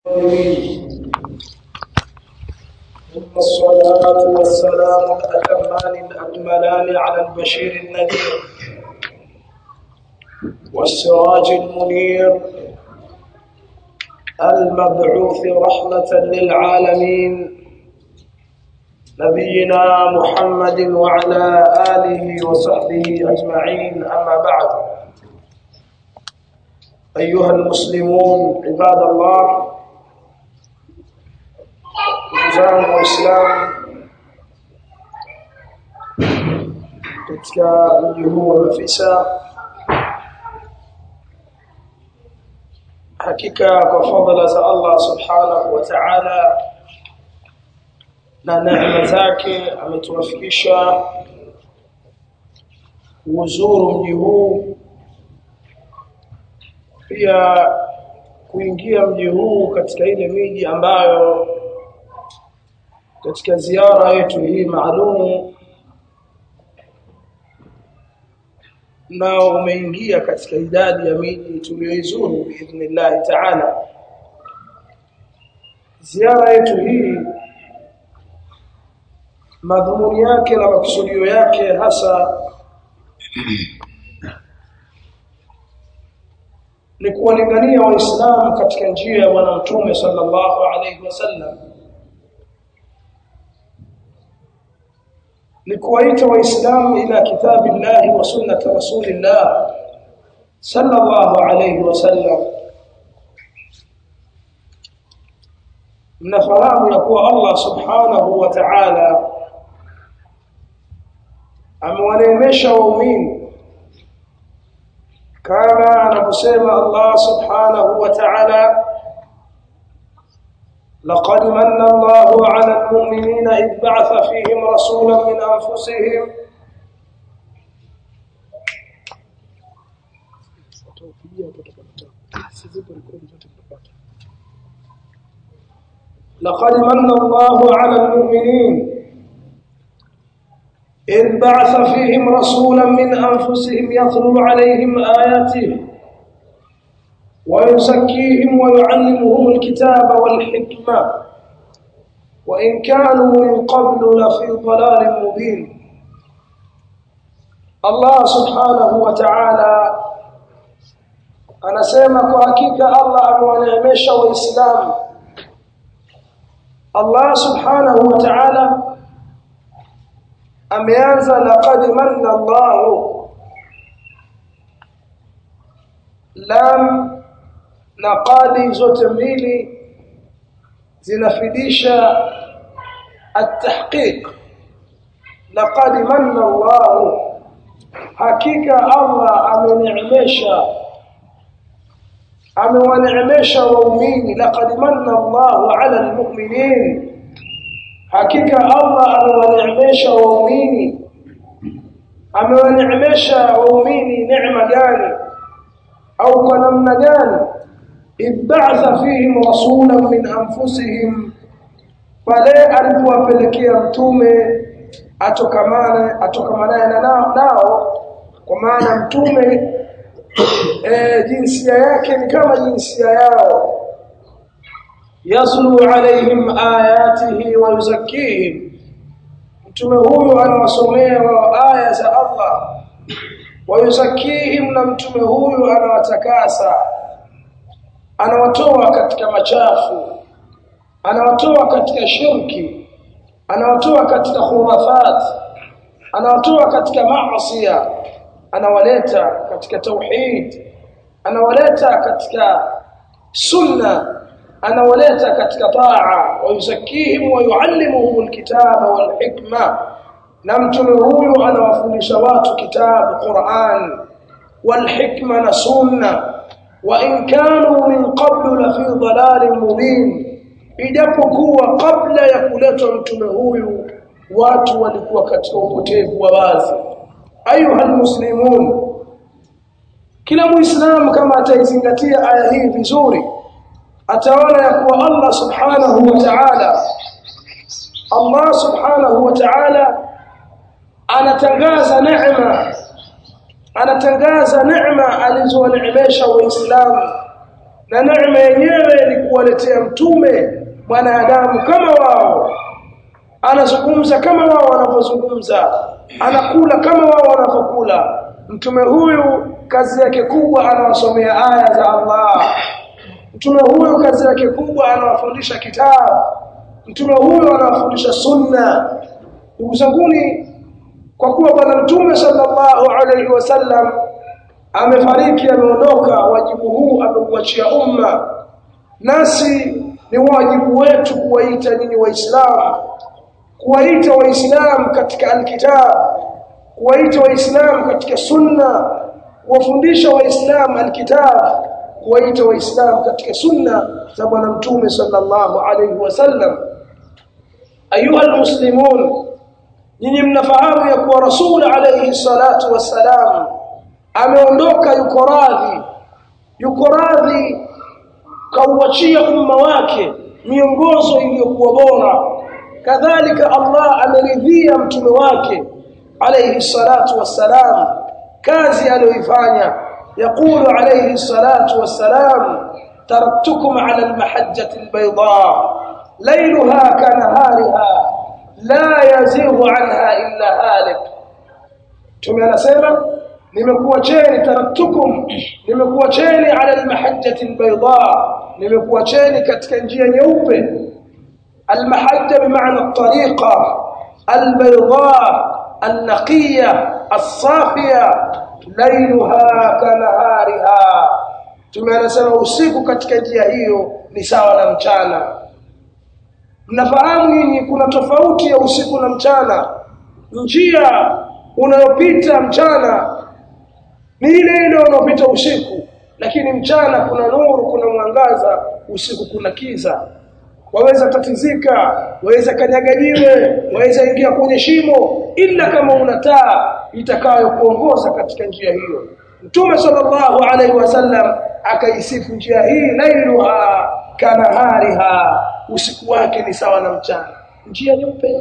الصلاة والسلام الأتمان الأكملان على البشير النذير والسراج المنير المبعوث رحمة للعالمين نبينا محمد وعلى آله وصحبه أجمعين. أما بعد، أيها المسلمون عباد الله، Waislamu Waislamu katika mji huu wa Mafisa, hakika kwa fadhila za Allah subhanahu wa ta'ala na neema zake ametuwafikisha kuzuru mji huu, pia kuingia mji huu katika ile miji ambayo katika ziara yetu hii maalum na umeingia katika idadi ya miji tuliyoizuru biidhnillah ta'ala. Ziara yetu hii madhumuni yake na makusudio yake hasa ni kuwalingania Waislamu katika njia ya Bwana Mtume sallallahu alayhi wasallam, لكويت وإسلام إلى كتاب الله وسنة رسول الله صلى الله عليه وسلم. نفرام يقول الله سبحانه وتعالى أموانيمشا ومين كما نقسم الله سبحانه وتعالى لقد من الله على المؤمنين إذ بعث فيهم رسولا من أنفسهم لقد من الله على المؤمنين إذ بعث فيهم رسولا من أنفسهم يتلو عليهم آياته ويزكيهم ويعلمهم الكتاب والحكمة وإن كانوا من قبل لفي ضلال مبين. الله سبحانه وتعالى anasema kwa hakika Allah amewaneemesha Waislamu. Allah subhanahu wa ta'ala ameanza laqad manna Allahu, lam na qadi zote mbili zinafidisha at-tahqiq. Laqad manna Allah, hakika Allah amewaneemesha waumini. Laqad manna Allah ala al-mu'minin, hakika Allah amewaneemesha waumini. Amewaneemesha waumini neema gani au kwa namna gani? إذ بعث فيهم رسولا من أنفسهم، pale alipowapelekea mtume atokamana nao, kwa maana mtume jinsia yake ni kama jinsia yao. Yaslu alaihim ayatihi wa yuzakkihim, mtume huyu anawasomea aya za Allah. Wa yuzakkihim, na mtume huyu anawatakasa, anawatoa katika machafu, anawatoa katika shirki, anawatoa katika khurafat, anawatoa katika maasi, anawaleta katika tauhid, anawaleta katika sunna, anawaleta katika taa. Wa yuzakihim wa yuallimuhum alkitaba walhikma, na mtume huyu anawafundisha watu kitabu Qur'an walhikma na sunna. وإن كانوا من قبل لفي ضلال مبين, ijapokuwa kabla ya kuletwa mtume huyu watu walikuwa katika upotevu wa wazi. Ayuha almuslimun, kila muislamu kama ataizingatia aya hii vizuri ataona ya kuwa Allah subhanahu wa ta'ala anatangaza neema alizowaneemesha Waislamu na neema yenyewe ni kuwaletea mtume mwanadamu kama wao, anazungumza kama wao wanapozungumza, anakula kama wao wanapokula. Mtume huyu kazi yake kubwa anawasomea aya za Allah. Mtume huyu kazi yake kubwa anawafundisha kitabu. Mtume huyu anawafundisha sunna. Ndugu zanguni, kwa kuwa bwana Mtume sallallahu alayhi wasallam amefariki, ameondoka, wajibu huu ameuachia umma. Nasi ni wajibu wetu kuwaita nyinyi Waislamu, kuwaita Waislamu katika alkitab, kuwaita Waislamu katika sunna, kuwafundisha Waislamu alkitab, kuwaita Waislamu katika sunna za bwana Mtume sallallahu alayhi wasallam. Ayuha almuslimun, nyinyi mnafahamu ya kuwa Rasul alayhi salatu wassalam ameondoka, yuko radhi kauachia umma wake miongozo iliyokuwa bora. Kadhalika Allah ameridhia mtume wake alayhi salatu wassalam kazi aliyoifanya. يقول عليه الصلاة والسلام: تركتكم على المحجة البيضاء ليلها كنهارها لا يزيغ عنها إلا هالك. ثم anasema nimekuacheni, taraktukum, nimekuacheni ala almahajjati albayda, nimekuacheni katika njia nyeupe. Almahajja bimaana at-tariqa albayda an-naqiyya as-safiya lailuha kanahariha. Tumeanasema usiku katika njia hiyo ni sawa na mchana. Mnafahamu nyinyi kuna tofauti ya usiku na mchana. Njia unayopita mchana ni ile ile unayopita usiku, lakini mchana kuna nuru, kuna mwangaza, usiku kuna kiza. Waweza tatizika, waweza kanyaga jiwe, waweza ingia kwenye shimo, ila kama una taa itakayokuongoza katika njia hiyo. Mtume sallallahu alaihi wasallam akaisifu njia hii, lailuha kanahariha, usiku wake ni sawa na mchana, njia nyeupe.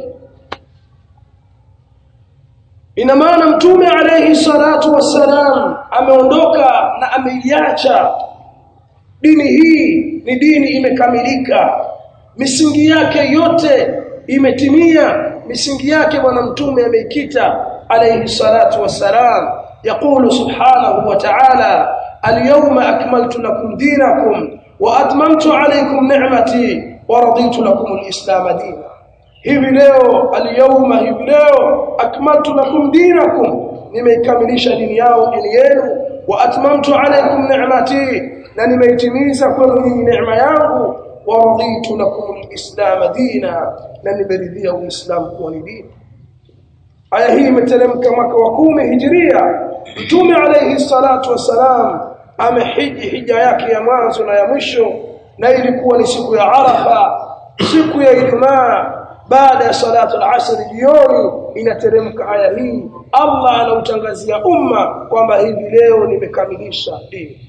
Ina maana Mtume alayhi salatu wassalam ameondoka na ameiacha dini hii. Ni dini imekamilika, misingi yake yote imetimia, misingi yake bwana Mtume ameikita alayhi salatu wassalam. يقول سبحانه وتعالى: اليوم أكملت لكم دينكم وأتممت عليكم نعمتي ورضيت لكم الإسلام دينا. hivi leo, al-yawma, hivi leo, akmaltu lakum dinakum, nimeikamilisha dini yenu, wa atmamtu alaykum ni'mati, na nimeitimiza kwenu nyinyi neema yangu, wa raditu lakum al-islam dina, na nimeridhia uislamu kuwa ni dini. Aya hii imeteremka mwaka wa 10 Hijria. Mtume alayhi salatu wassalam amehiji hija yake ya mwanzo na ya mwisho, na ilikuwa ni siku ya Arafa, siku ya Ijumaa. Baada ya salatu al-asr jioni inateremka aya hii. Allah anautangazia umma kwamba hivi leo nimekamilisha dini,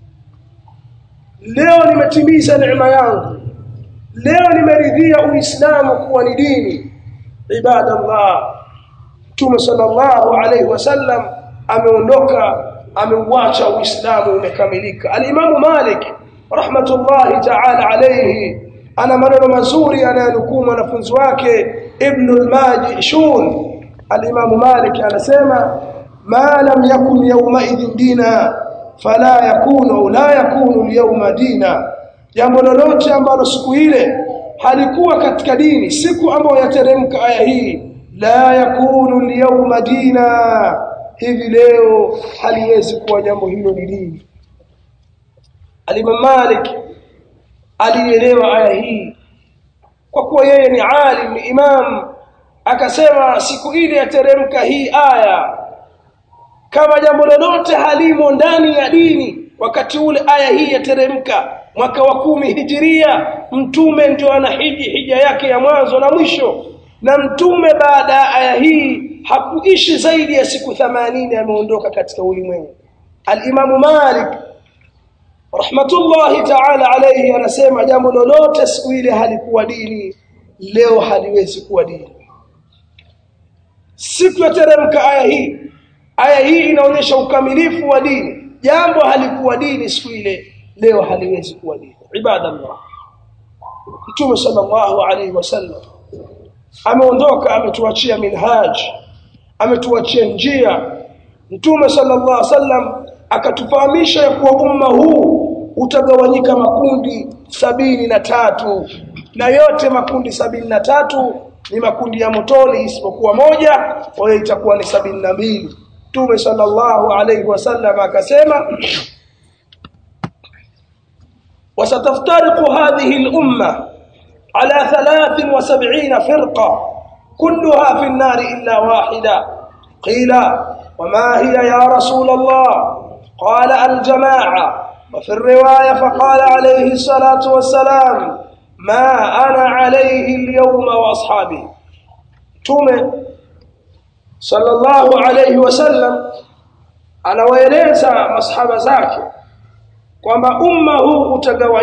leo nimetimiza neema yangu, leo nimeridhia uislamu kuwa ni dini. Ibadallah, Mtume sallallahu alayhi wasallam ameondoka, ameuacha uislamu umekamilika. Al-Imam Malik rahmatullahi ta'ala alayhi ana maneno mazuri anayonukuu mwanafunzi wake Ibn al-Majishun. Al-Imam Malik anasema: ma lam yakun yawma idhin dina fala yakunu la yakunu al-yawma dina. Jambo lolote ambalo siku ile halikuwa katika dini, siku ambayo yateremka aya hii, la yakunu al-yawma dina, hivi leo haliwezi kuwa jambo hilo ni dini. Al-Imam Malik alielewa aya hii kwa kuwa yeye ni alim, ni imam. Akasema siku ile yateremka hii aya, kama jambo lolote halimo ndani ya dini wakati ule aya hii yateremka mwaka wa 10 Hijria. Mtume ndio anahiji hija yake ya mwanzo na mwisho, na Mtume baada ya aya hii hakuishi zaidi ya siku 80 ameondoka katika ulimwengu. Al-Imam Malik rahmatullahi ta'ala alayhi anasema jambo lolote siku ile halikuwa dini, leo haliwezi kuwa dini. Siku yateremka aya hii inaonyesha ukamilifu wa dini. Jambo halikuwa dini siku ile, leo haliwezi kuwa dini. Ibadallah, Mtume sallallahu alayhi wasallam ameondoka, ametuachia minhaj, ametuachia njia. Mtume sallallahu alayhi wasallam akatufahamisha kuwa umma huu utagawanyika makundi 73, na yote makundi 73 ni makundi ya motoni isipokuwa moja, kwa hiyo itakuwa ni 72. Mtume sallallahu alayhi wasallam akasema, وستفترق هذه الأمة على 73 فرقة كلها في النار إلا واحدة. قيل وما هي يا رسول الله؟ قال الجماعة. وفي الرواية فقال عليه الصلاة والسلام ما أنا عليه اليوم وأصحابي. تومي صلى الله عليه وسلم anawaeleza masahaba zake kwamba umma huu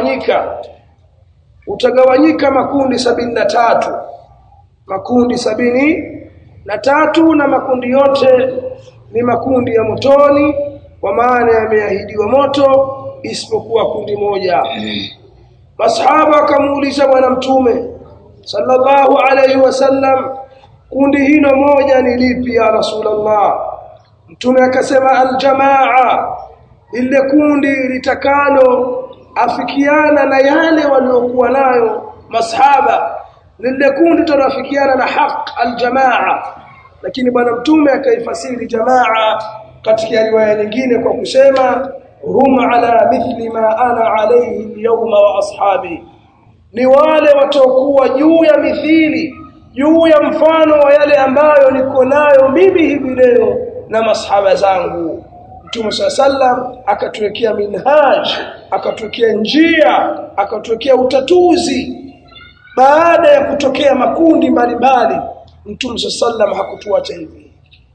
utagawanyika makundi 73, makundi 73, na makundi yote ni makundi ya motoni, kwa maana yameahidiwa moto isipokuwa kundi moja. Masahaba wakamuuliza bwana Mtume sallallahu alayhi wasallam, kundi hilo moja ni lipi ya Rasulullah? Mtume akasema aljamaa, ile kundi litakalo afikiana na yale waliokuwa nayo masahaba, lile kundi tarafikiana na haq, aljamaa. Lakini bwana Mtume akaifasiri jamaa katika riwaya nyingine kwa kusema hum ala mithli ma ana alayhi al-yawma wa ashabi, ni wale watakuwa juu ya mithili, juu ya mfano wa yale ambayo niko nayo mimi hivi leo na masahaba zangu. Mtume sallam akatuwekea minhaj, akatuwekea njia, akatuwekea utatuzi. Baada ya kutokea makundi mbalimbali, Mtume sallam hakutuacha hivi.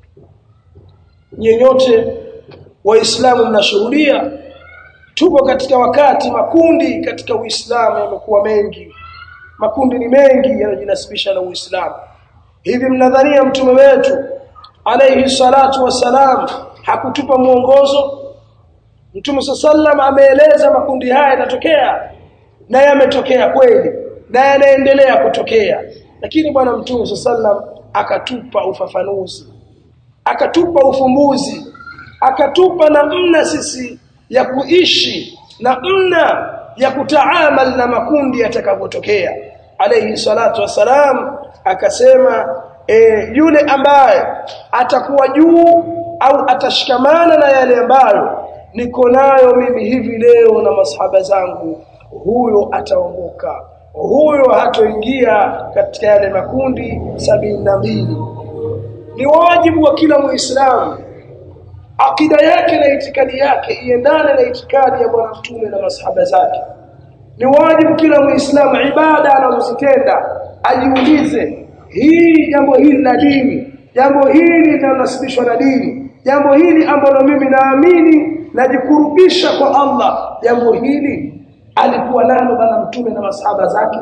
Nyenyote Waislamu mnashuhudia tupo katika wakati makundi katika Uislamu yamekuwa mengi. Makundi ni mengi yanajinasibisha na Uislamu. Hivi mnadhania mtume wetu alayhi salatu wasalam hakutupa mwongozo? Mtume sallam ameeleza makundi haya yanatokea, na yametokea kweli, na yanaendelea kutokea. Lakini bwana Mtume sallam akatupa ufafanuzi, akatupa ufumbuzi, akatupa namna sisi ya kuishi, namna ya kutaamal na makundi yatakapotokea. Alayhi salatu wasalam akasema yule ambaye atakuwa juu au atashikamana na yale ambayo niko nayo mimi hivi leo na masahaba zangu, huyo ataongoka, huyo hatoingia katika yale makundi 72. Ni wajibu wa kila Muislamu akida yake na itikadi yake iendane na itikadi ya bwana Mtume na masahaba zake. Ni wajibu kila Muislamu ibada anazozitenda ajiulize, hii jambo hili la dini, jambo hili linasibishwa na dini, jambo hili ambalo mimi naamini najikurubisha kwa Allah, jambo hili alikuwa nalo bwana Mtume na masahaba zake?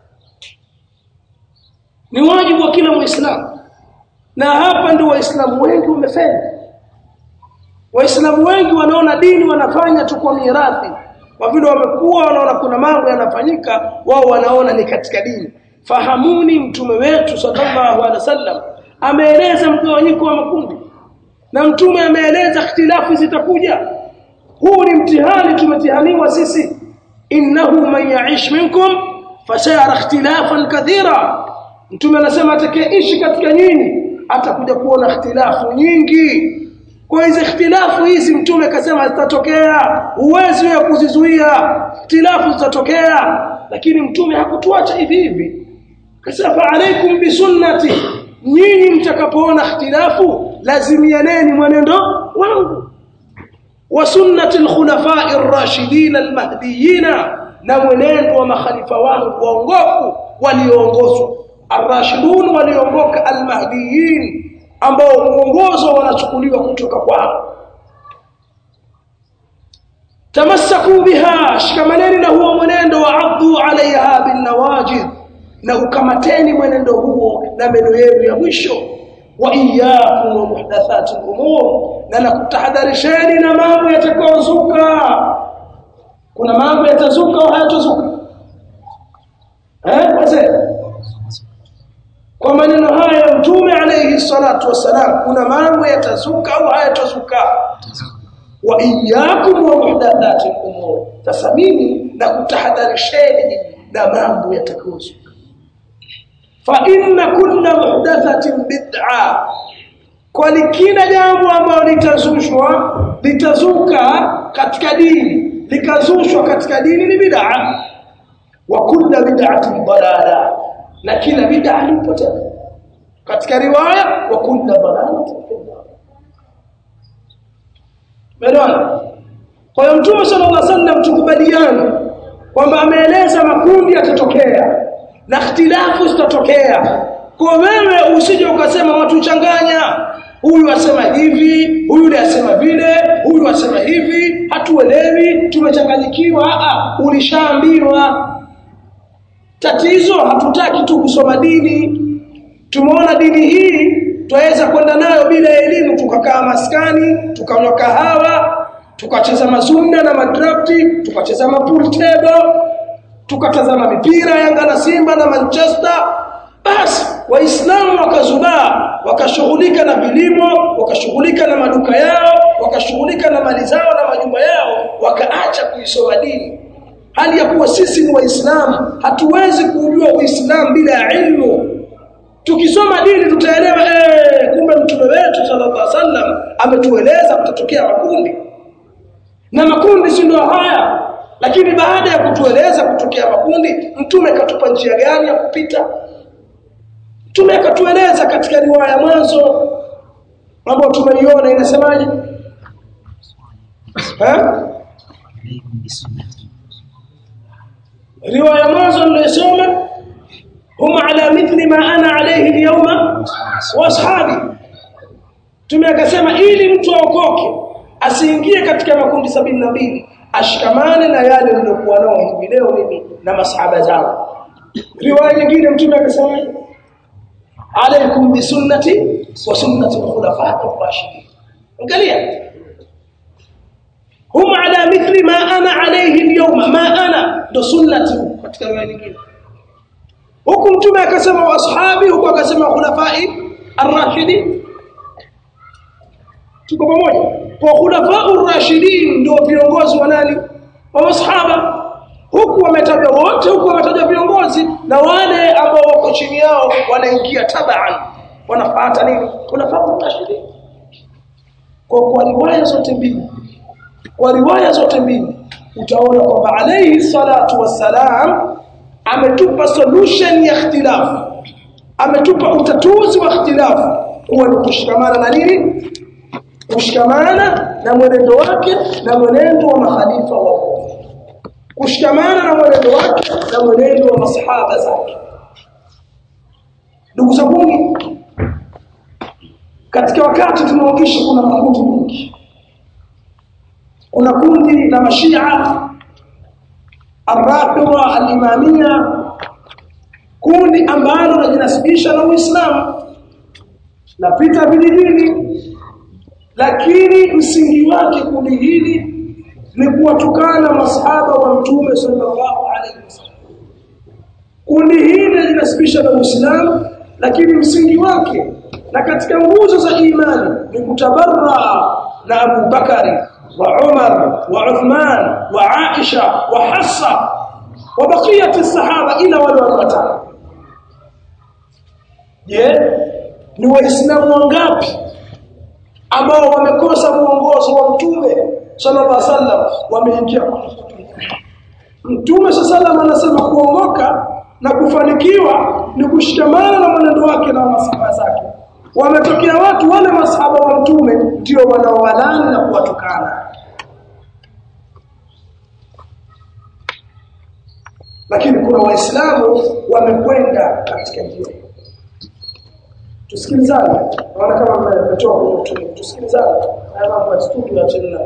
Ni wajibu wa kila Muislamu. Na hapa ndio Waislamu wengi wamefeli. Waislamu wengi wanaona dini wanafanya tu kwa mirathi. Kwa vile wamekuwa wanaona kuna mambo yanafanyika, wao wanaona ni katika dini. Fahamuni, mtume wetu sallallahu alaihi wasallam ameeleza mgawanyiko wa makundi, na mtume ameeleza ikhtilafu zitakuja. Huu ni mtihani tumetihaniwa sisi. Innahu man ya'ish minkum fasayara ikhtilafan kathira. Mtume anasema atakayeishi katika nyinyi atakuja kuona ikhtilafu nyingi. Kwa hizo ikhtilafu hizi mtume akasema zitatokea, uwezo wa kuzizuia ikhtilafu zitatokea, lakini mtume hakutuacha hivi hivi. Akasema alaikum bi sunnati, nyinyi mtakapoona ikhtilafu lazimianeni mwenendo wangu, wa sunnati al-khulafa'i ar-rashidin al-mahdiyyin, na mwenendo wa makhalifa wangu waongofu walioongozwa. Ar-rashidun walioongoka, al-mahdiyyin ambao uongozo wanachukuliwa kutoka kwao. Tamassaku biha, shikamaneni na huo mwenendo, wa addu alaiha bin nawajid, na ukamateni mwenendo huo na meno yenu ya mwisho. Wa iyyakum wa muhdathatil umur, na nakutahadharisheni na mambo yatakayozuka. kuna mambo yatazuka au hayatazuka? Wazee, kwa maneno haya Mtume alayhi salatu wasalam, kuna mambo yatazuka au hayatazuka? Wa iyyakum wa muhdathatil umur, tasamini na kutahadharisheni na mambo yatakayozuka. Fa inna kulla muhdathatin bid'a, kwa kila jambo ambalo litazuka katika dini, likazushwa katika dini ni bid'a. Wa kulla bid'atin dalala, na kila bid'a ni upotevu. Katika riwaya wa kulla dalalatin Medona. Kwa hiyo Mtume sallallahu alaihi wasallam tukubaliana kwamba ameeleza makundi yatatokea na ikhtilafu zitatokea. Kwa wewe usije ukasema watu changanya, huyu asema hivi, huyu asema vile, huyu asema hivi, hatuelewi, tumechanganyikiwa. Ulishaambiwa. Tatizo hatutaki tu kusoma dini. Tumeona dini hii tuweza kwenda nayo bila elimu, tukakaa maskani, tukanywa kahawa, tukacheza mazunda na madrafti, tukacheza pool table, tukatazama mipira Yanga na Simba na Manchester. Basi Waislamu wakazubaa, wakashughulika na vilimo, wakashughulika na maduka yao, wakashughulika na mali zao na majumba yao, wakaacha kuisoma dini. Hali ya kuwa sisi ni Waislamu, hatuwezi kujua Uislamu bila ilmu. Tukisoma dini tutaelewa kumbe Mtume wetu sallallahu alaihi wasallam ametueleza kutatokea makundi. Na makundi si ndio haya? Lakini baada ya kutueleza kutokea makundi, Mtume katupa njia gani ya kupita? Mtume akatueleza katika riwaya mwanzo ambayo tumeiona, inasemaje? Riwaya mwanzo nilisoma, hum ala mithli ma ana alayhi al-yawma wa ashabi. Mtume akasema ili mtu aokoke, asiingie katika makundi 72, ashikamane na yale niliyokuwa nao hivi leo mimi na masahaba zangu. Riwaya nyingine Mtume akasema, alaykum bi sunnati wa sunnati al-khulafa ar-rashidin. Angalia, hum ala mithli ma ana alayhi al-yawma, ma ana ndo sunnati katika riwaya nyingine. Huku Mtume akasema wa ashabi, huku akasema khulafai ar-rashidin. Tuko pamoja? Kwa khulafai ar-rashidin ndio viongozi wa nani? Wa masahaba. Huku wametajwa wote, huku wametajwa viongozi, na wale ambao wako chini yao wanaingia tabaan, wanafuata nini? Khulafai ar-rashidin. Kwa riwaya zote mbili utaona kwamba alayhi salatu wassalam ametupa solution ya ikhtilafu, ametupa utatuzi wa ikhtilafu, huwa ni kushikamana na nini? Kushikamana na mwenendo wake na mwenendo wa makhalifa wao, kushikamana na mwenendo wake na mwenendo wa masahaba zake. Ndugu zangu, katika wakati tunaoishi kuna makundi mengi. Kuna kundi la Mashia, Ar-Rafidha, Al-Imamia, kundi ambalo linajinasibisha na Uislamu, lapita vijijini, lakini msingi wake kundi hili ni kuwatukana masahaba wa Mtume sallallahu alaihi wasallam. Kundi hili linajinasibisha na Uislamu, lakini msingi wake na katika nguzo za imani ni kutabarra na Abu Bakari wa Umar wa Uthman wa Aisha wa Hafsa wa baqiyati sahaba ila wale walipatana. Ni Waislamu wangapi ambao wamekosa muongozo wa Mtume sallallahu alaihi wasallam wameingia? Mtume sallallahu alaihi wasallam anasema kuongoka na kufanikiwa ni kushikamana na mwenendo wake na masahaba zake. Wametokea watu wale masahaba wa Mtume ndio wanaowalani na kuwatukana. Lakini kuna Waislamu wamekwenda katika njia. Tusikilizane. Naona kama mmetoka kwenye Mtume. Tusikilizane. Haya mambo ya studio ya channel.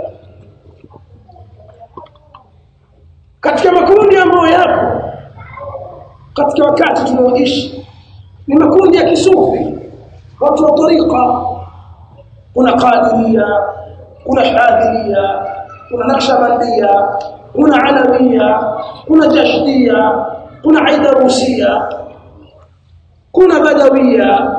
Katika makundi ambayo yapo katika wakati tunaoishi ni makundi ya kisufi, watu wa tariqa. Kuna Qadiria, kuna Shadhilia, kuna Naqshbandia, kuna Alawia, kuna Jashdia, kuna Aidarusia, kuna Badawia.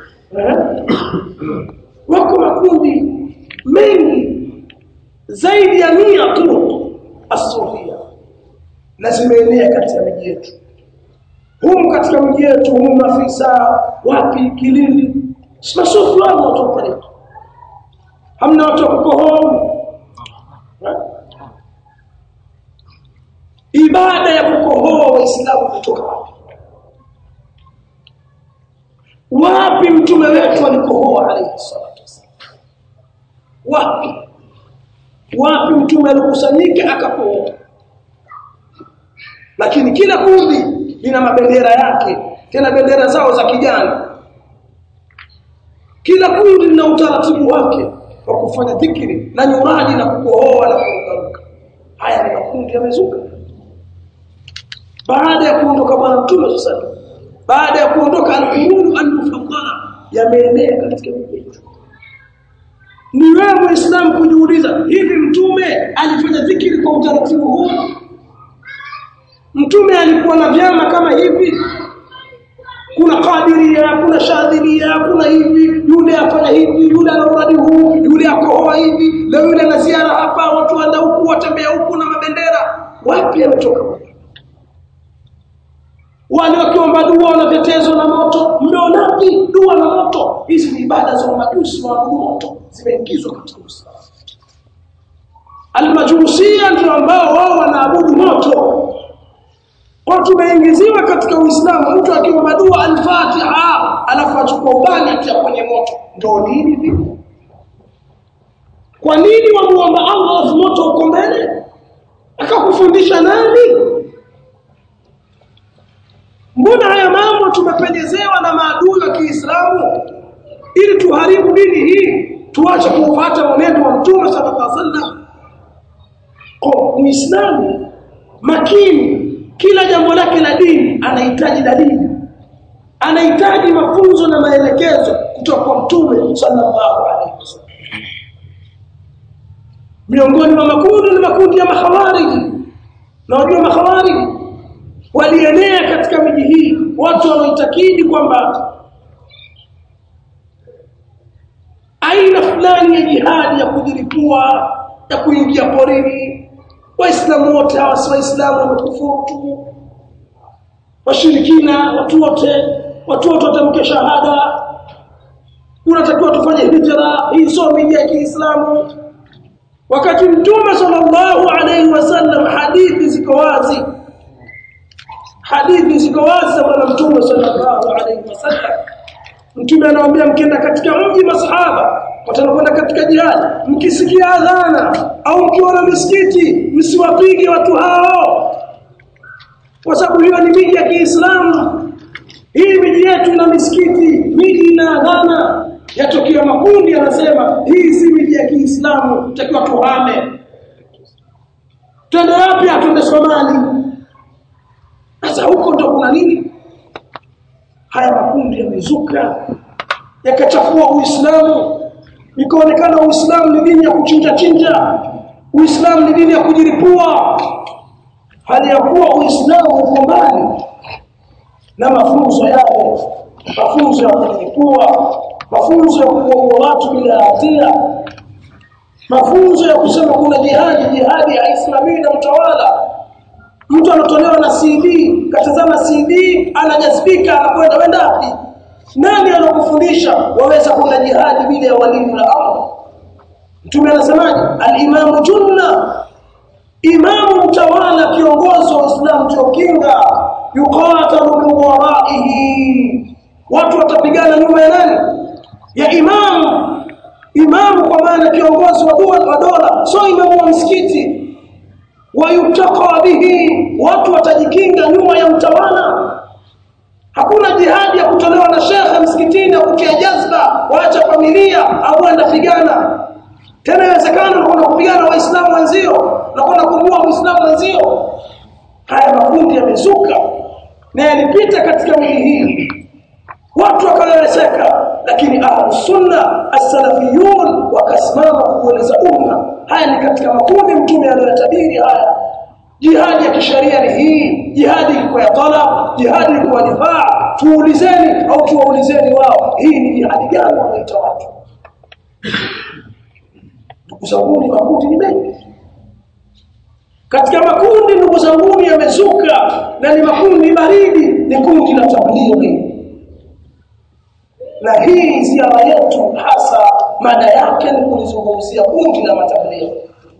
Wako makundi mengi zaidi ya 100 tu asufia na zimeenea katika miji yetu. Humu katika miji yetu, humu Mafisa, wapi, Kilindi, masufi wao watu pale. Hamna watu kukohoa. Ibada ya kukohoa Waislamu kutoka wapi? Wapi mtume wetu alikohoa alayhi salatu wasallam? Wapi mtume alikusanyika akakohoa? Lakini kila kundi lina mabendera yake, tena bendera zao za kijani. Kila kundi lina utaratibu wake wa kufanya dhikri na nyuradi na kukohoa na kuruka. Haya ni makundi yamezuka baada ya kuondoka bwana mtume sasa. Baada ya kuondoka al-qurun al-mufaddala yameenea katika miji. Ni wewe Muislamu kujiuliza, hivi mtume alifanya dhikri kwa utaratibu huu? Mtume alikuwa na vyama kama hivi? Kuna Qadiria, kuna Shadhilia, kuna hivi, yule afanya hivi, yule ana uradi huu, yule akohoa hivi, na yule ana ziara hapa, watu waenda huku, watembea huku na mabendera. Wapi yametoka? Wale wakiomba dua na vitezo na moto, mmeonapi dua na moto? Hizi ni ibada za majusi wa moto zimeingizwa katika Uislamu. Al-Majusia ndio ambao wao wanaabudu moto. Watu wameingiziwa katika Uislamu. Mtu akiomba dua al-Fatiha alafu achukua ubani atia kwenye moto. Ndio nini hivi? Kwa nini wamuomba Allah moto uko mbele? Akakufundisha nani? Mbona haya mambo tumepenyezewa na maadui wa Kiislamu ili tuharibu dini hii, tuache kufuata mwenendo wa Mtume sallallahu alaihi wasallam? Kwa Muislamu makini, kila jambo lake la dini anahitaji dalili, anahitaji mafunzo na maelekezo kutoka kwa Mtume sallallahu alaihi wasallam. Miongoni mwa makundi ni makundi ya makhawariji. Na wajua makhawariji walienea katika miji hii, watu wanaitakidi kwamba aina fulani ya jihadi ya kujilipua, ya kuingia porini. Waislamu wote hawa si Waislamu, wamekufuru tu. Washirikina, watu wote watamke shahada. Unatakiwa tufanye hijra, hii sio miji ya Kiislamu. Wakati Mtume sallallahu alaihi wasallam, hadithi ziko wazi. Hadithi ziko wazi za Mtume sallallahu alaihi wasallam. Mtume anawaambia, mkienda katika mji masahaba watakwenda katika jihad, mkisikia adhana au mkiona misikiti msiwapige watu hao, kwa sababu hiyo ni miji ya Kiislamu. Hii miji yetu ina misikiti, miji ina adhana. Yatokea makundi yanasema hii si miji ya Kiislamu, tutakiwa tuhame. Twende wapi? Twende Somali. Sasa huko ndo kuna nini? Haya makundi yamezuka yakachafua Uislamu. Ikaonekana Uislamu ni dini ya kuchinja, Uislamu ni dini ya kujilipua. Hali ya kuwa Uislamu uko mbali na mafunzo yale, mafunzo ya kujilipua, mafunzo ya kuua watu bila hatia, mafunzo ya kusema kuna jihadi haisimamiwi na mtawala. Mtu anatolewa na CD, katazama CD, anajazbika, anakwenda wenda wapi? Nani anakufundisha waweza kwenda jihadi bila ya walimu la Allah? Mtume anasemaje? Al-imamu junna, imamu mtawala, kiongozi wa Uislamu ndio kinga. Yuqatalu min waraihi, watu watapigana nyuma ya nani? Ya imamu. Imamu kwa maana kiongozi wa dola, sio imamu wa msikiti. Wayutaqa bihi, watu watajikinga nyuma ya mtawala. Hakuna jihadi ya kutolewa na shekhe msikitini ya kutia jazba, waacha familia au anapigana. Tena inawezekana kuna kupigana Waislamu wenzio na kuna kuua Waislamu wenzio. Haya makundi yamezuka na yalipita katika miji hii, watu wakaelezeka, lakini ahlus sunna as-salafiyun wakasimama kueleza umma. Haya ni katika makundi Mtume anayotabiri haya Jihadi ya kisheria ni hii, jihadi kwa ya talab, jihadi kwa difaa. Tuulizeni au tuwaulizeni wao, hii ni jihadi gani wanaita watu? Ndugu zangu, makundi ni mengi. Katika makundi ndugu zangu yamezuka na ni makundi baridi, ni kundi la tablighi. Na hii ziara yetu hasa mada yake ni kulizungumzia kundi la matablighi.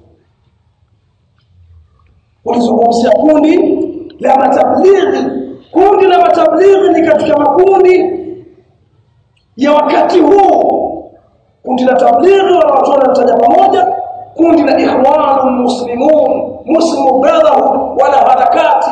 Kulizungumzia kundi la matablighi. Kundi la matablighi ni katika makundi ya wakati huu. Kundi la tablighi watu wanataja pamoja, kundi la ikhwanul muslimun, Muslim Brotherhood wala harakati.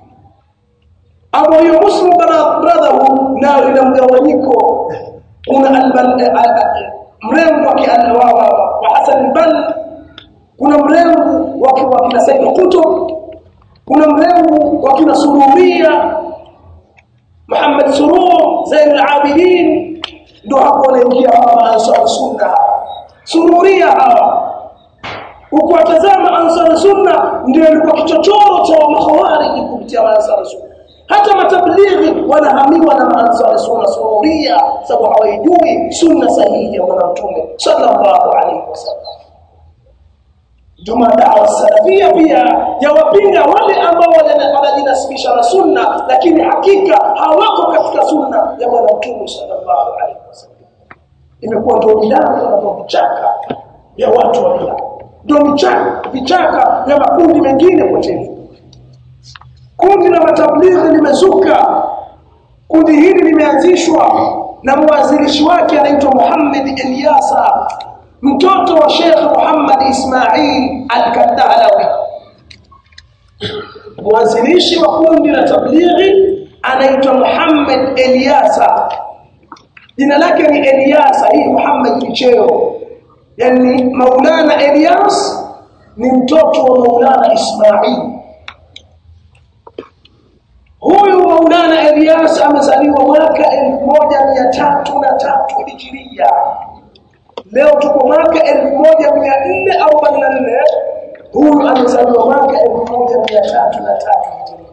Ama hiyo Muslim Brotherhood na ina mgawanyiko. Kuna mrengo wa Hassan al-Banna, kuna mrengo wa kina Said Qutb, kuna mrengo wa kina Sururia, Muhammad Surur, Zain al-Abidin. Ndio hapo wanaingia hawa Ansar Sunna. Sururia hawa ukiwatazama Ansar Sunna ndio ilikuwa kichochoro cha makhawarij kupitia Ansar Sunna. Hata matablighi wanahamiwa na Ansar Sunna Sururia sababu hawajui sunna sahihi ya Bwana Mtume sallallahu alaihi wasallam. Juma dawa salafia pia yawapinga wale ambao wanajinasibisha na sunna lakini hakika hawako katika sunna ya Bwana Mtume sallallahu alaihi wasallam. Imekuwa ndio milango na vichaka ya watu wa bid'a. Ndio vichaka ya makundi mengine potevu. Kundi la matablighi limezuka. Kundi hili limeanzishwa na mwanzilishi wake anaitwa Muhammad Ilyasa, mtoto wa Sheikh Muhammad Ismail Al-Kandahlawi. Mwanzilishi wa kundi la tablighi anaitwa Muhammad Ilyasa. Jina lake ni Ilyasa, hii Muhammad ni cheo. Yani Maulana Ilyas ni mtoto wa Maulana Ismail. Huyu Maulana Ilyas amezaliwa mwaka 1303 Hijria. Leo tuko mwaka 1444. Huyu amezaliwa mwaka 1303 Hijria.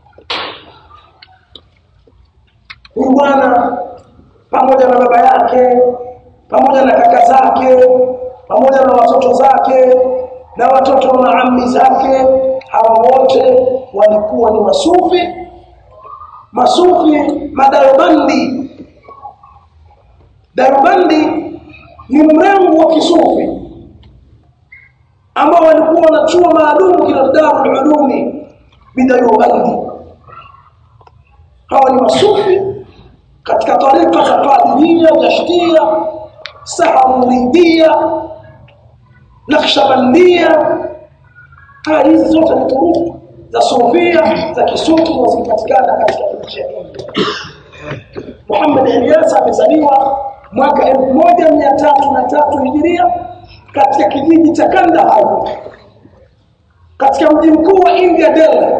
Huyu bwana pamoja na baba yake, pamoja na kaka zake, pamoja na watoto zake na watoto wa maami zake, hawa wote walikuwa ni masufi madarubandi. Darubandi ni mrengo wa kisufi ambao walikuwa wanachua maalumu kila Darul Ulumi bidarubandi. Hawa ni masufi katika tarika za Qadiria, Jashtia, Sahamuridiyya, Naqshbandia. Hizi zote ni turufu za sufia za kisufi zinazopatikana katika nchi ya India. Muhammad Ilyas amezaliwa mwaka 1303 Hijria katika kijiji cha Kandahar, katika mji mkuu wa India, Delhi.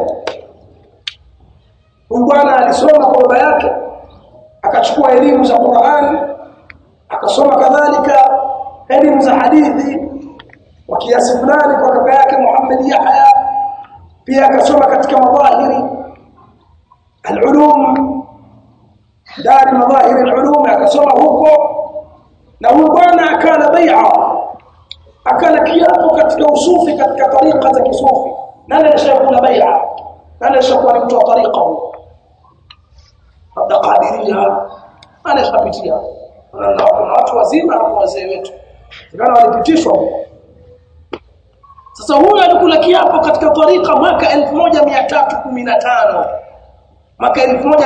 Huyu bwana alisoma kwa baba yake, akachukua elimu za Qur'an, akasoma kadhalika elimu za hadithi kwa kiasi fulani kwa kaka yake Muhammad Yahya. Pia akasoma katika madhahiri al-ulum, dari madhahiri al-ulum, akasoma huko. Na huyu bwana akala bai'a, akala kiapo katika usufi, katika tariqa za kisufi. Nani alishakula bai'a? Nani alishakula mtu wa tariqa huo? Labda Qadiria, nani alishapitia? Na watu wazima na wazee wetu kana walipitishwa huko. Sasa huyu alikula kiapo katika tariqa mwaka 1315. Mwaka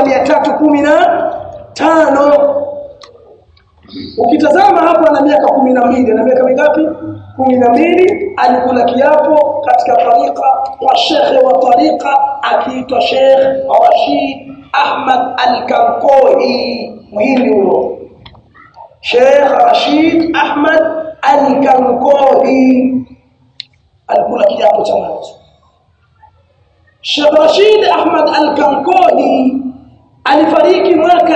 1315. Ukitazama hapa ana miaka 12, na miaka mingapi? 12. Alikula kiapo katika tariqa kwa shekhe wa tariqa akiitwa Sheikh Rashid Ahmad Al-Kankohi. Muhindi huyo, Sheikh Rashid Ahmad Al-Kankohi alikula kiapo cha mwanzo. Sheikh Rashid Ahmad Al-Kankohi alifariki mwaka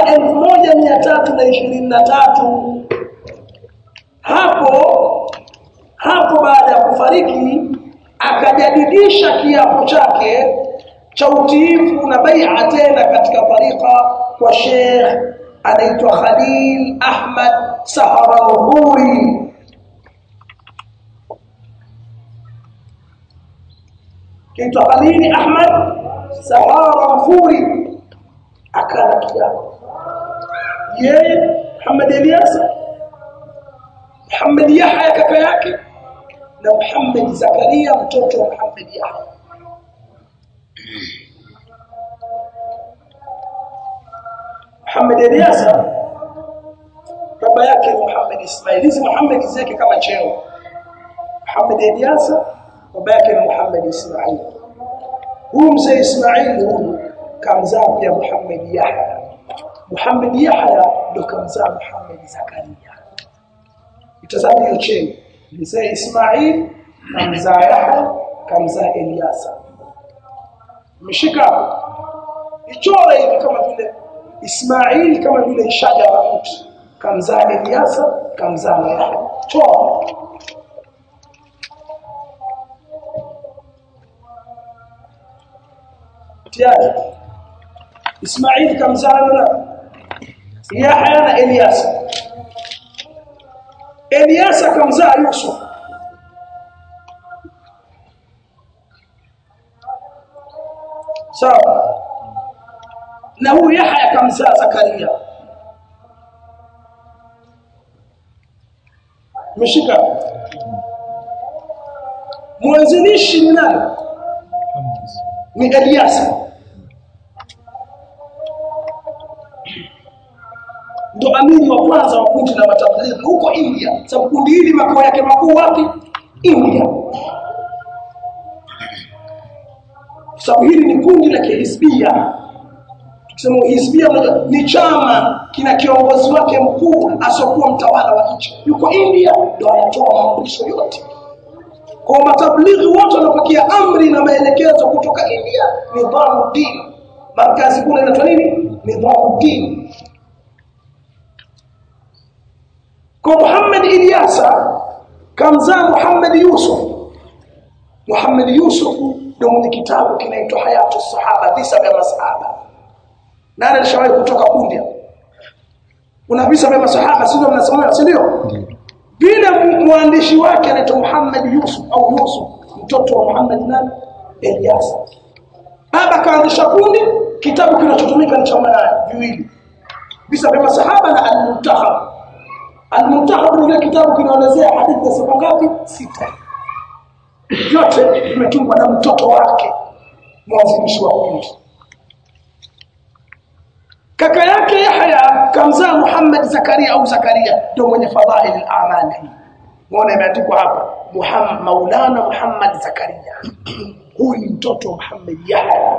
1323. Hapo baada ya kufariki akajadidisha kiapo chake cha utiifu na bai'a tena katika tariqa kwa Sheikh anaitwa Khalil Ahmad Saharanpuri. Kiitwa Khalil Ahmad Saharanpuri akala kiapo yeye Muhammad Ilyas, Muhammad Yahya kaka yake na Muhammad Zakaria mtoto wa Muhammad Yahya. Muhammad Ilyas baba yake ni Muhammad Ismail. Hizi Muhammad zake kama cheo. Muhammad Ilyas baba yake ni Muhammad Ismail. Huyu mzee Ismail huyu kamzaa pia Muhammad Yahya. Muhammad Yahya ndo kamzaa Muhammad Zakaria. Itazama hiyo cheo. Mzee Ismail kamzaa Yahya kamzaa Ilyas. Mshika ichora hivi kama vile Ismail kama vile shada la mtu kamzaa Ilyas kamzaa Yahya. Chora tayari Ismail kamzaa na Yahya na Ilyas. Ilyas kamzaa Yusuf. Sawa. Na huyu Yahya kamzaa Zakaria. Mshika. Mwanzilishi ni nani? Ni Ilyas. Ndo amiri wa kwanza wa kundi la matablighi huko India. Sababu kundi hili makao yake makuu wapi? India. Sababu hili ni kundi la kihisbia. Tukisema hisbia ni chama kina kiongozi wake mkuu asokuwa mtawala wa nchi. Yuko India ndo anatoa maamrisho yote. Kwa matablighi wote wanapokea amri na maelekezo kutoka India, Nidhamuddin. Markazi kule inaitwa nini? Nidhamuddin. Kwa Muhammad Ilyas kamzaa Muhammad Yusuf. Muhammad Yusuf ndio mwenye kitabu kinaitwa Hayatu Sahaba, visa vya masahaba. Nani alishawahi kutoka kundi? Kuna visa vya masahaba sio mnasoma, si ndio? Bila mwandishi wake anaitwa Muhammad Yusuf au Yusuf, mtoto wa Muhammad nani? Ilyas. Baba kaanzisha kundi, kitabu kinachotumika ni cha mwanae viwili. Visa vya masahaba na Al-Muntakhab. Al-Muntakhab ni kitabu kinaelezea hadithi za sahaba ngapi? 6. Yote imetungwa na mtoto wake mwanzilishi wa kundi. Kaka yake Yahya kamzaa Muhammad Zakaria au Zakaria ndio mwenye fadhail al-a'mal. Muone imeandikwa hapa Muhammad Maulana Muhammad Zakaria. Huyu ni mtoto wa Muhammad Yahya.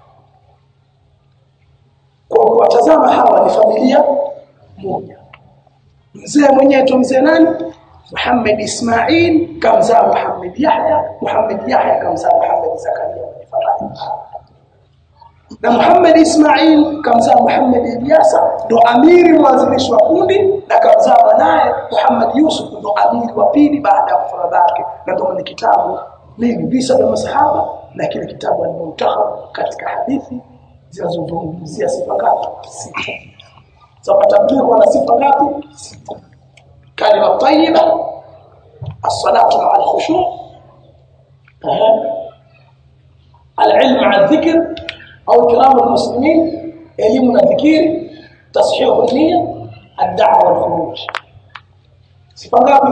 Kwa kuwatazama hawa ni familia moja. Mzee mwenyewe tu mzee nani? Muhammad Ismail kamzaa Muhammad Yahya, Muhammad Yahya kamzaa Muhammad Zakaria mwenye fadhail. Na Muhammad Ismail kamzaa Muhammad Ilyas ndo amiri mwanzilishi wa kundi, na kamzaa mwanae Muhammad Yusuf ndo amiri wa pili baada ya kufa babake. Na ndo mwenye kitabu nini visa vya masahaba na kile kitabu Al-Muntakhab katika hadithi zinazozungumzia sifa ngapi? 6. Sasa tablighi wana sifa ngapi? 6. Kalima tayyiba, as-salatu ma'a al-khushu', al-ilm ma'a al-dhikr أو كلام المسلمين، علم الذكر، تصحيح النية، الدعوة والخروج. sifa ngapi?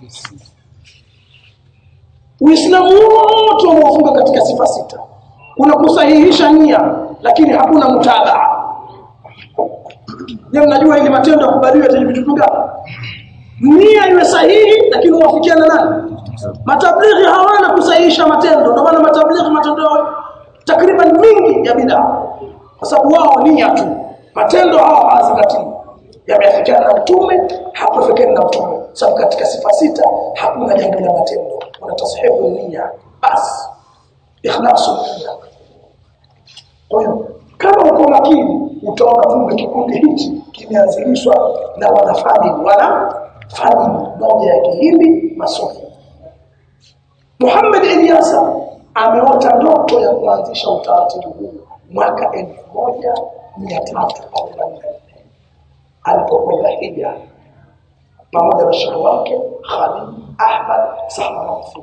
Uislamu wote umefunga katika sifa 6. Kuna kusahihisha nia lakini hakuna mutabaa. Je, mnajua ili matendo yakubaliwe tena vitu vingapi? Nia iwe sahihi lakini uwafikiana nani? Matablighi hawana kusahihisha matendo. Ndio maana matablighi matendo takriban mingi ya bid'a, kwa sababu wao nia tu, matendo hao hawazingatii. Yameafikiana na mtume, hakufikiana na mtume. Sababu katika sifa 6 hakuna jambo la matendo, kuna tashihu nia bas, ikhlasu nia. Kwa hiyo kama uko makini utaona kumbe kikundi hichi kimeanzilishwa na wanafani moja ya Kihindi masufi. Muhammad Ilyasa ameota ndoto ya kuanzisha utaratibu huu mwaka 1344 alipokwenda hija pamoja na shehe wake Khalid Ahmad Sahrawi.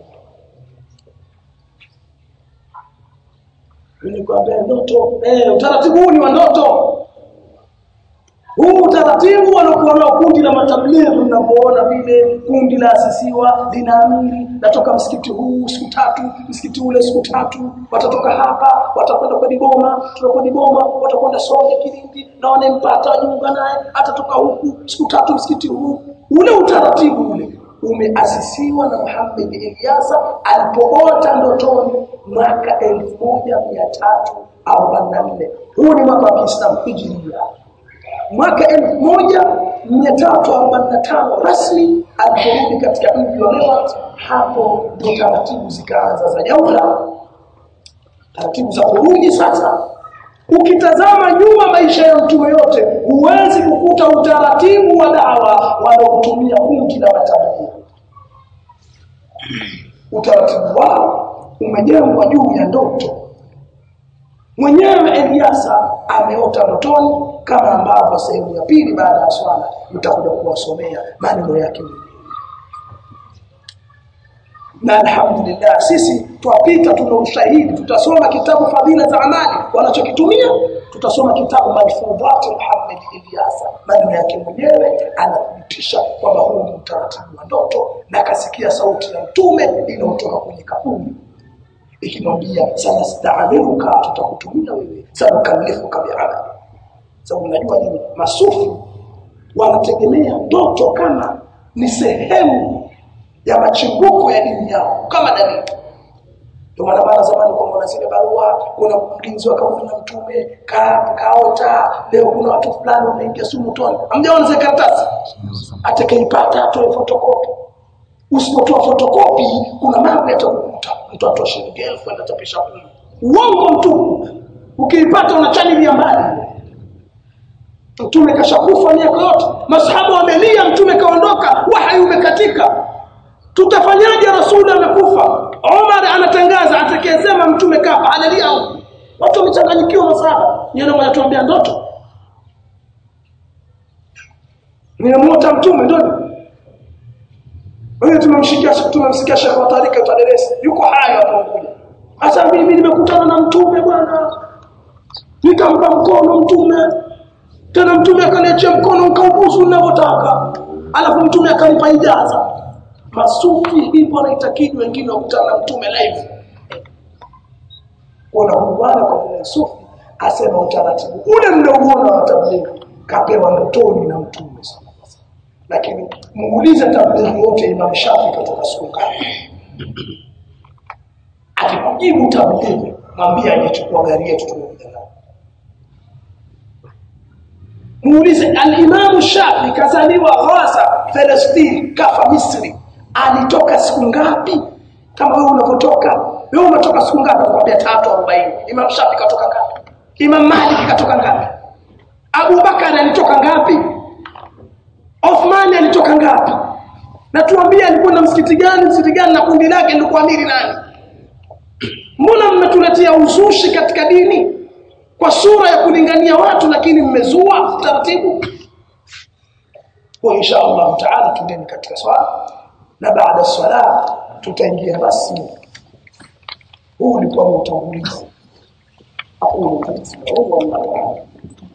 Nilikwambia ndoto, utaratibu huu ni wa ndoto. Huu utaratibu wanakuwa nao kundi la matablighi, mnapoona vile kundi la asisiwa linaamiri natoka msikiti huu siku 3, msikiti ule siku 3, watatoka hapa watakwenda kwa Diboma, tunakwenda Diboma, watakwenda Songwe Kilindi, na wanempata wajiunga naye atatoka huku siku 3 msikiti huu. Ule utaratibu ule umeasisiwa na Muhammad Ilyasa alipoota ndotoni mwaka 1344. Huu ni mwaka wa Kiislamu Hijria. Mwaka 1345 rasmi aliporudi katika mji wa Lewat, hapo ndio taratibu zikaanza za jaula, taratibu za kurudi. Sasa ukitazama nyuma maisha ya mtume yote, huwezi kukuta utaratibu wa dawa wanaotumia kundi la matablighi. Utaratibu wao umejengwa juu ya ndoto. Mwenyewe Ilyasa ameota ndotoni, kama ambavyo sehemu ya pili baada ya swala nitakuja kuwasomea maneno yake. Na alhamdulillah sisi tuapita, tuna ushahidi. Tutasoma kitabu Fadhila za Amali wanachokitumia, tutasoma kitabu Malfudhat Muhammad Ilyasa, maneno yake mwenyewe anathibitisha kwamba huu ni utaratibu wa ndoto, na kasikia sauti ya mtume inayotoka kwenye kaburi ikimwambia sana sta'amiruka, tutakutumia wewe, sana kalifuka bi'amali. Sababu unajua nini, masufi wanategemea ndoto kama ni sehemu ya machimbuko ya dini yao, kama dalili. Ndio maana zamani kwa mwana zile barua, kuna mlinzi wa kauli na mtume kaota leo kuna watu fulani wameingia sumu toni, hamjaona zile karatasi, atakayeipata atoe photocopy. Usipotoa photocopy kuna mambo yatakukuta, mtu atoa shilingi 1000 atachapisha kumi. Uongo mtupu. Ukiipata unachanika mbali. Mtume kashakufa miaka yote, masahaba wamelia, mtume kaondoka, wahyi umekatika. Tutafanyaje? Rasul amekufa. Umar anatangaza atakayesema mtume kafa analia. Watu wamechanganyikiwa masahaba. Yeye anatuambia ndoto. Nimemuota mtume ndio. Wewe tumemsikia Sheikh wa Tarika wa Dar es Salaam. Yuko hai hapo kule. Hata mimi nimekutana na mtume bwana. Nikampa mkono mtume. Tena mtume akaniachia mkono ukaubusu ninavyotaka. Alafu mtume akanipa ijaza. Masufi hivyo wanaitakidi wengine wakutana na mtume live. Kuna bwana kwa vile sufi asema utaratibu ule mnaoona wa tablighi kapewa ndotoni na mtume. Lakini muulize tablighi yote Imam Shafi kutoka siku ngapi? Akijibu tablighi mwambie ajechukua gari yetu tumekuja nayo. Muulize al-Imam Shafi kazaliwa Gaza, Palestina, kafa Misri, alitoka siku ngapi? Kama wewe unapotoka, wewe umetoka siku ngapi? Nakwambia 3:40. Imam Shafi katoka ngapi? Imam Malik katoka ngapi? Abu Bakar alitoka ngapi? Uthman alitoka ngapi? Na tuambie alikuwa na msikiti gani na kundi lake ndio kuamiri nani? Mbona mmetuletea uzushi katika dini kwa sura ya kulingania watu, lakini mmezua taratibu? Kwa inshallah taala tuendeni katika swala, na baada swala tutaingia rasmi. Huu ni kwa utangulizi. Aqulu qawli hadha.